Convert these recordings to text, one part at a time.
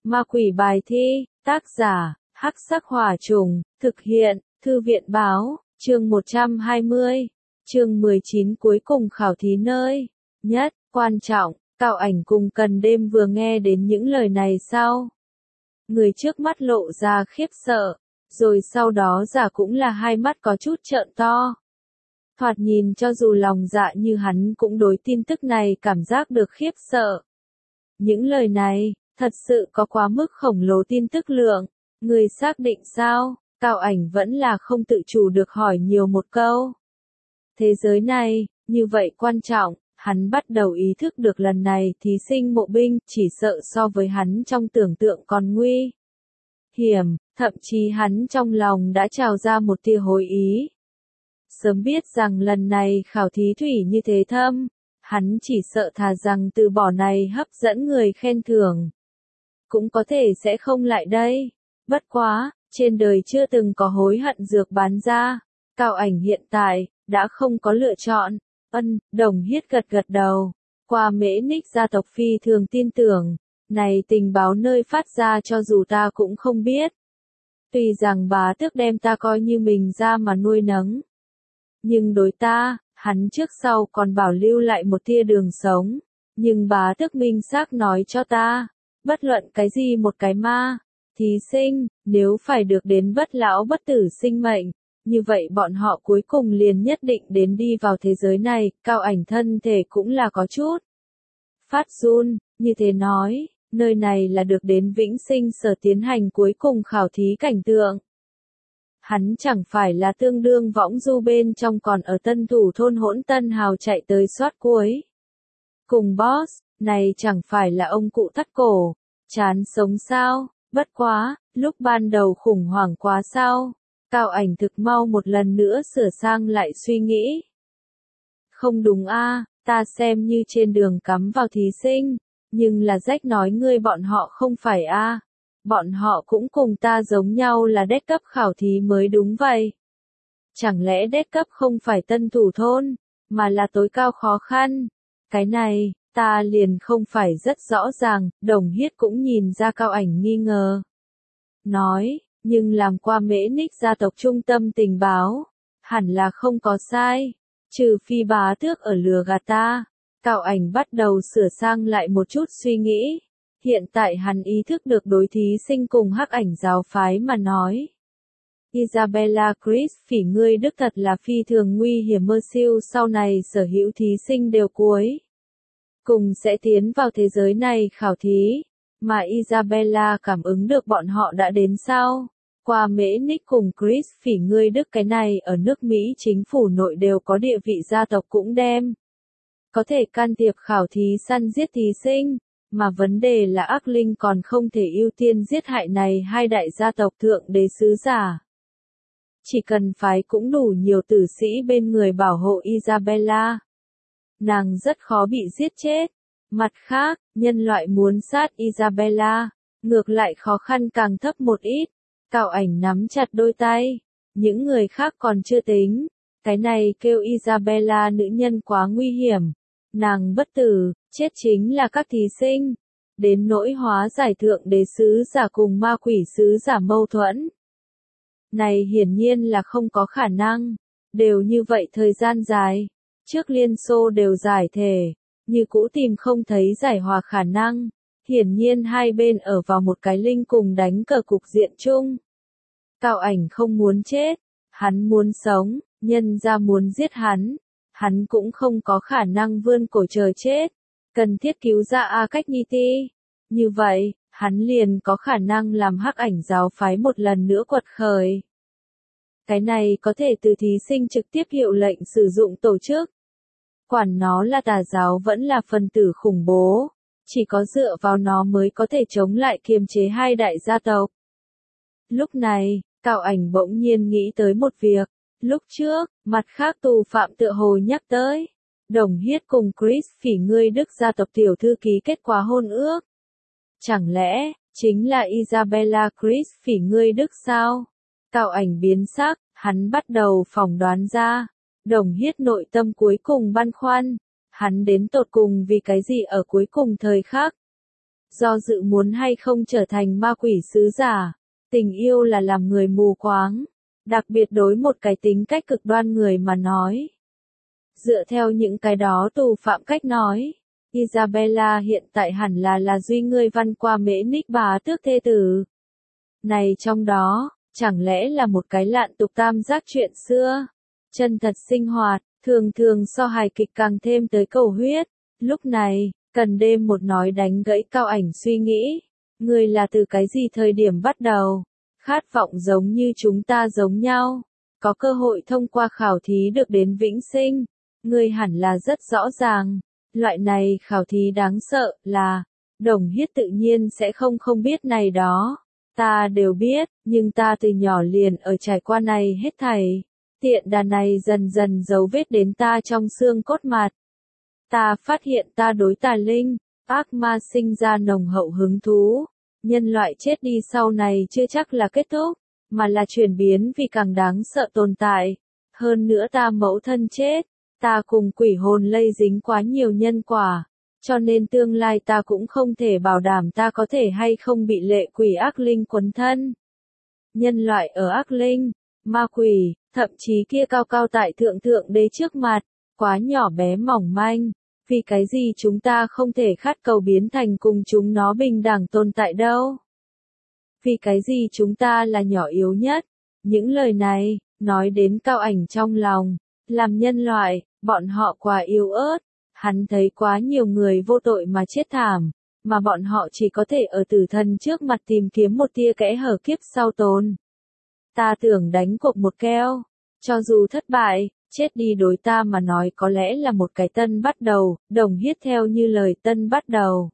Ma quỷ bài thi, tác giả, Hắc Sắc Hỏa Trùng, thực hiện, Thư viện báo, chương 120, chương 19 cuối cùng khảo thí nơi nhất, quan trọng, Cao Ảnh cùng Cần Đêm vừa nghe đến những lời này sau. Người trước mắt lộ ra khiếp sợ, rồi sau đó giả cũng là hai mắt có chút trợn to. Thoạt nhìn cho dù lòng dạ như hắn cũng đối tin tức này cảm giác được khiếp sợ. Những lời này, thật sự có quá mức khổng lồ tin tức lượng. Người xác định sao? Cao Ảnh vẫn là không tự chủ được hỏi nhiều một câu. Thế giới này, như vậy quan trọng, hắn bắt đầu ý thức được lần này thí sinh mộ binh chỉ sợ so với hắn trong tưởng tượng còn nguy hiểm, thậm chí hắn trong lòng đã trào ra một tia hối ý. Sớm biết rằng lần này khảo thí thủy như thế thâm, hắn chỉ sợ thà rằng từ bỏ này hấp dẫn người khen thưởng. Cũng có thể sẽ không lại đây. Bất quá, trên đời chưa từng có hối hận dược bán ra. Cao Ảnh hiện tại, đã không có lựa chọn. Đồng Hiết gật gật đầu. Qua Mễ Ních gia tộc phi thường tin tưởng. Này tình báo nơi phát ra cho dù ta cũng không biết. Tuy rằng bá tước đem ta coi như mình ra mà nuôi nấng. Nhưng đối ta, hắn trước sau còn bảo lưu lại một tia đường sống. Nhưng bá tước minh xác nói cho ta, bất luận cái gì một cái ma, thí sinh, nếu phải được đến bất lão bất tử sinh mệnh, như vậy bọn họ cuối cùng liền nhất định đến đi vào thế giới này. Cao Ảnh thân thể cũng là có chút phát run, như thế nói, nơi này là được đến vĩnh sinh sở tiến hành cuối cùng khảo thí cảnh tượng. Hắn chẳng phải là tương đương võng du bên trong còn ở tân thủ thôn hỗn tân hào chạy tới soát cuối. Cùng boss, này chẳng phải là ông cụ thắt cổ, chán sống sao, bất quá, lúc ban đầu khủng hoảng quá sao. Cao Ảnh thực mau một lần nữa sửa sang lại suy nghĩ. Không đúng a, ta xem như trên đường cắm vào thí sinh, nhưng là rách nói ngươi bọn họ không phải a. Bọn họ cũng cùng ta giống nhau là đét cấp khảo thí mới đúng vậy. Chẳng lẽ đét cấp không phải tân thủ thôn, mà là tối cao khó khăn? Cái này, ta liền không phải rất rõ ràng. Đồng Hiết cũng nhìn ra Cao Ảnh nghi ngờ. Nói, nhưng làm qua Mễ Ních gia tộc trung tâm tình báo, hẳn là không có sai. Trừ phi bá tước ở lừa gạt ta. Cao Ảnh bắt đầu sửa sang lại một chút suy nghĩ. Hiện tại hắn ý thức được đối thí sinh cùng Hắc Ảnh giáo phái mà nói. Isabella Chris phỉ ngươi đức thật là phi thường nguy hiểm, mơ siêu sau này sở hữu thí sinh đều cuối cùng sẽ tiến vào thế giới này khảo thí, mà Isabella cảm ứng được bọn họ đã đến sao. Qua Mễ Ních cùng Chris phỉ ngươi đức cái này ở nước Mỹ chính phủ nội đều có địa vị, gia tộc cũng đem có thể can thiệp khảo thí săn giết thí sinh. Mà vấn đề là ác linh còn không thể ưu tiên giết hại này hai đại gia tộc thượng đế sứ giả. Chỉ cần phái cũng đủ nhiều tử sĩ bên người bảo hộ Isabella. Nàng rất khó bị giết chết. Mặt khác, nhân loại muốn sát Isabella, ngược lại khó khăn càng thấp một ít. Cao Ảnh nắm chặt đôi tay. Những người khác còn chưa tính. Cái này kêu Isabella nữ nhân quá nguy hiểm. Nàng bất tử, chết chính là các thí sinh. Đến nỗi hóa giải thượng đế sứ giả cùng ma quỷ sứ giả mâu thuẫn. Này hiển nhiên là không có khả năng. Đều như vậy thời gian dài. Trước Liên Xô đều giải thể. Như cũ tìm không thấy giải hòa khả năng. Hiển nhiên hai bên ở vào một cái linh cùng đánh cờ cục diện chung. Cao Ảnh không muốn chết. Hắn muốn sống, nhân ra muốn giết hắn. Hắn cũng không có khả năng vươn cổ chờ chết. Cần thiết cứu ra A Cách Nhi Ti. Như vậy, hắn liền có khả năng làm Hắc Ảnh giáo phái một lần nữa quật khởi. Cái này có thể từ thí sinh trực tiếp hiệu lệnh sử dụng tổ chức. Quản nó là tà giáo vẫn là phần tử khủng bố. Chỉ có dựa vào nó mới có thể chống lại kiềm chế hai đại gia tộc. Lúc này, Cao Ảnh bỗng nhiên nghĩ tới một việc. Lúc trước, mặt khác tù phạm tựa hồ nhắc tới. Đồng Hiết cùng Chris phỉ ngươi đức gia tộc tiểu thư ký kết quả hôn ước. Chẳng lẽ, chính là Isabella Chris phỉ ngươi đức sao? Cao Ảnh biến sắc, hắn bắt đầu phỏng đoán ra. Đồng Hiết nội tâm cuối cùng băn khoăn. Hắn đến tột cùng vì cái gì ở cuối cùng thời khắc. do dự muốn hay không trở thành ma quỷ sứ giả. Tình yêu là làm người mù quáng, đặc biệt đối một cái tính cách cực đoan người mà nói. Dựa theo những cái đó tù phạm cách nói, Isabella hiện tại hẳn là Duy Ngươi Văn qua Mễ Ních bá tước thê tử. Này trong đó, chẳng lẽ là một cái lạn tục tam giác chuyện xưa, chân thật sinh hoạt, thường thường so hài kịch càng thêm tới cầu huyết. Lúc này, cần đêm một nói đánh gãy Cao Ảnh suy nghĩ. Ngươi là từ cái gì thời điểm bắt đầu? Khát vọng giống như chúng ta giống nhau, có cơ hội thông qua khảo thí được đến vĩnh sinh. Ngươi hẳn là rất rõ ràng, loại này khảo thí đáng sợ là, Đồng Hiết tự nhiên sẽ không biết này đó. Ta đều biết, nhưng ta từ nhỏ liền ở trải qua này hết thảy. Tiện đà này dần dần dấu vết đến ta trong xương cốt mặt. Ta phát hiện ta đối tà linh, ác ma sinh ra nồng hậu hứng thú. Nhân loại chết đi sau này chưa chắc là kết thúc, mà là chuyển biến vì càng đáng sợ tồn tại. Hơn nữa ta mẫu thân chết, ta cùng quỷ hồn lây dính quá nhiều nhân quả, cho nên tương lai ta cũng không thể bảo đảm ta có thể hay không bị lệ quỷ ác linh quấn thân. Nhân loại ở ác linh, ma quỷ, thậm chí kia cao cao tại thượng thượng đế trước mặt, quá nhỏ bé mỏng manh. Vì cái gì chúng ta không thể khát cầu biến thành cùng chúng nó bình đẳng tồn tại đâu? Vì cái gì chúng ta là nhỏ yếu nhất? Những lời này, nói đến Cao Ảnh trong lòng, làm nhân loại, bọn họ quá yếu ớt, hắn thấy quá nhiều người vô tội mà chết thảm, mà bọn họ chỉ có thể ở tử thần trước mặt tìm kiếm một tia kẽ hở kiếp sau tồn. Ta tưởng đánh cuộc một keo, cho dù thất bại, chết đi đối ta mà nói có lẽ là một cái tân bắt đầu, Đồng Hiết theo như lời tân bắt đầu.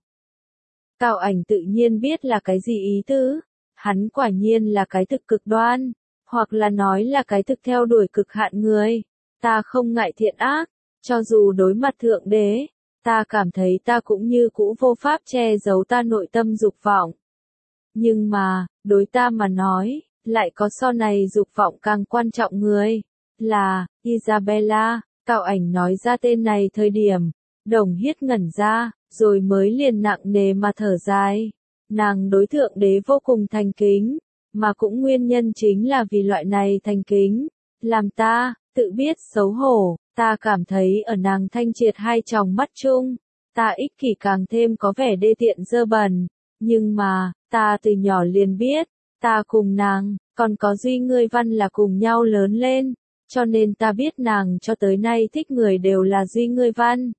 Cao Ảnh tự nhiên biết là cái gì ý tứ, hắn quả nhiên là cái thực cực đoan, hoặc là nói là cái thực theo đuổi cực hạn người. Ta không ngại thiện ác, cho dù đối mặt thượng đế, ta cảm thấy ta cũng như cũ vô pháp che giấu ta nội tâm dục vọng. Nhưng mà, đối ta mà nói, lại có so này dục vọng càng quan trọng người. Là, Isabella. Cao Ảnh nói ra tên này thời điểm, Đồng Hiết ngẩn ra, rồi mới liền nặng nề mà thở dài. Nàng đối thượng đế vô cùng thành kính, mà cũng nguyên nhân chính là vì loại này thành kính, làm ta, tự biết xấu hổ, ta cảm thấy ở nàng thanh triệt hai tròng mắt chung, ta ích kỷ càng thêm có vẻ đê tiện dơ bẩn, nhưng mà, ta từ nhỏ liền biết, ta cùng nàng, còn có Duy Ngươi Văn là cùng nhau lớn lên. Cho nên ta biết nàng cho tới nay thích người đều là Duy Ngươi Văn.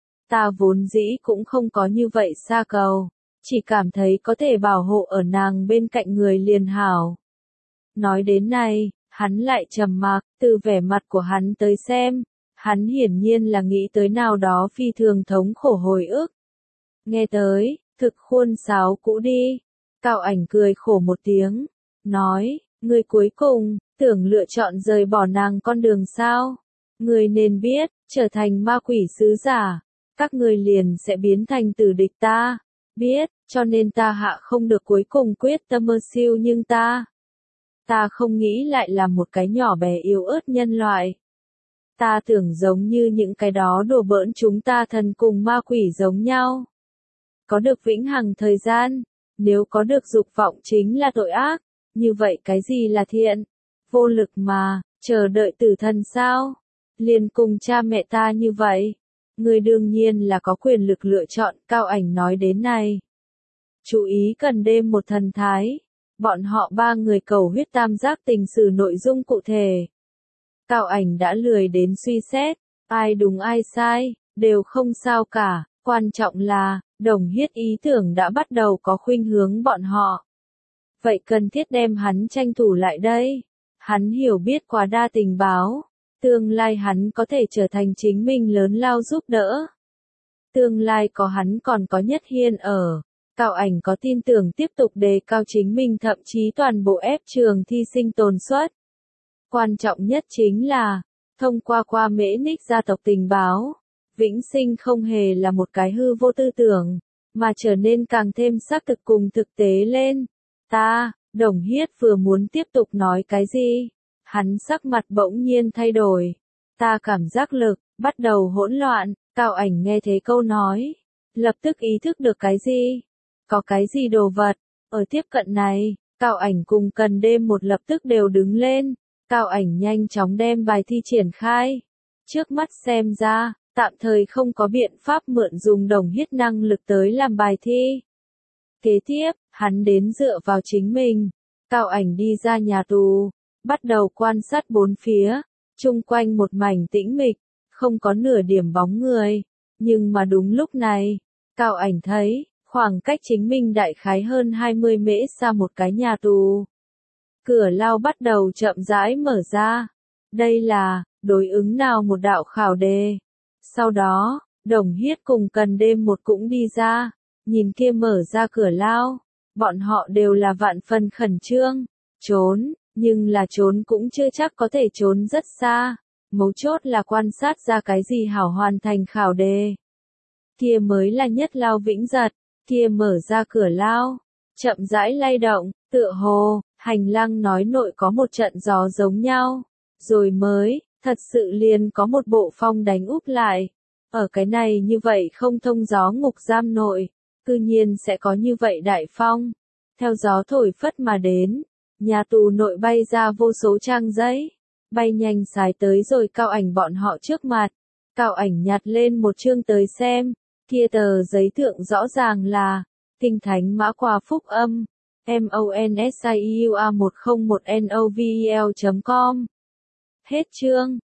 Ta vốn dĩ cũng không có như vậy xa cầu, chỉ cảm thấy có thể bảo hộ ở nàng bên cạnh người liền hảo. Nói đến này, hắn lại trầm mặc, từ vẻ mặt của hắn tới xem, hắn hiển nhiên là nghĩ tới nào đó phi thường thống khổ hồi ức. Nghe tới, thực khuôn sáo cũ đi. Cao Ảnh cười khổ một tiếng, nói, người cuối cùng, tưởng lựa chọn rời bỏ nàng con đường sao? Người nên biết, trở thành ma quỷ sứ giả, các người liền sẽ biến thành tử địch ta. Biết, cho nên ta hạ không được cuối cùng quyết tâm mơ siêu nhưng ta không nghĩ lại là một cái nhỏ bé yếu ớt nhân loại. Ta tưởng giống như những cái đó đùa bỡn chúng ta thần cùng ma quỷ giống nhau. Có được vĩnh hằng thời gian, nếu có được dục vọng chính là tội ác, như vậy cái gì là thiện? Vô lực mà, chờ đợi tử thần sao? Liền cùng cha mẹ ta như vậy. Người đương nhiên là có quyền lực lựa chọn, Cao Ảnh nói đến này. Chú ý cần đêm một thần thái. Bọn họ ba người cầu huyết tam giác tình sử nội dung cụ thể. Cao Ảnh đã lười đến suy xét, ai đúng ai sai, đều không sao cả, quan trọng là, Đồng Hiết ý tưởng đã bắt đầu có khuynh hướng bọn họ. Vậy cần thiết đem hắn tranh thủ lại đây. Hắn hiểu biết quá đa tình báo, tương lai hắn có thể trở thành chính mình lớn lao giúp đỡ. Tương lai có hắn còn có Nhất Hiên ở. Cao Ảnh có tin tưởng tiếp tục đề cao chính mình thậm chí toàn bộ ép trường thi sinh tồn suất. Quan trọng nhất chính là, thông qua Mễ Ních gia tộc tình báo, vĩnh sinh không hề là một cái hư vô tư tưởng, mà trở nên càng thêm xác thực cùng thực tế lên. Đồng Hiết vừa muốn tiếp tục nói cái gì, hắn sắc mặt bỗng nhiên thay đổi. Ta cảm giác lực, bắt đầu hỗn loạn, Cao Ảnh nghe thấy câu nói, lập tức ý thức được cái gì. có cái gì đồ vật. Ở tiếp cận này, Cao Ảnh cùng Cần Đêm một lập tức đều đứng lên. Cao Ảnh nhanh chóng đem bài thi triển khai. Trước mắt xem ra, tạm thời không có biện pháp mượn dùng đồng huyết năng lực tới làm bài thi. Kế tiếp, hắn đến dựa vào chính mình. Cao Ảnh đi ra nhà tù, bắt đầu quan sát bốn phía, chung quanh một mảnh tĩnh mịch, không có nửa điểm bóng người. Nhưng mà đúng lúc này, Cao Ảnh thấy, khoảng cách chính mình đại khái hơn 20 mễ xa một cái nhà tù. Cửa lao bắt đầu chậm rãi mở ra. Đây là, đối ứng nào một đạo khảo đề. Sau đó, Đồng Hiết cùng Cần Đêm một cũng đi ra, nhìn kia mở ra cửa lao. Bọn họ đều là vạn phần khẩn trương, trốn, nhưng là trốn cũng chưa chắc có thể trốn rất xa. Mấu chốt là quan sát ra cái gì hảo hoàn thành khảo đề. Kia mới là nhất lao vĩnh giật, kia mở ra cửa lao, chậm rãi lay động, tựa hồ, hành lang nói nội có một trận gió giống nhau, rồi mới, thật sự liền có một bộ phong đánh úp lại. Ở cái này như vậy không thông gió ngục giam nội, cư nhiên sẽ có như vậy đại phong. Theo gió thổi phất mà đến, nhà tù nội bay ra vô số trang giấy, bay nhanh xài tới rồi Cao Ảnh bọn họ trước mặt. Cao Ảnh nhặt lên một chương tới xem, kia tờ giấy thượng rõ ràng là Kinh Thánh Mã Qua Phúc Âm, MONSIUA1010novel.com. Hết chương.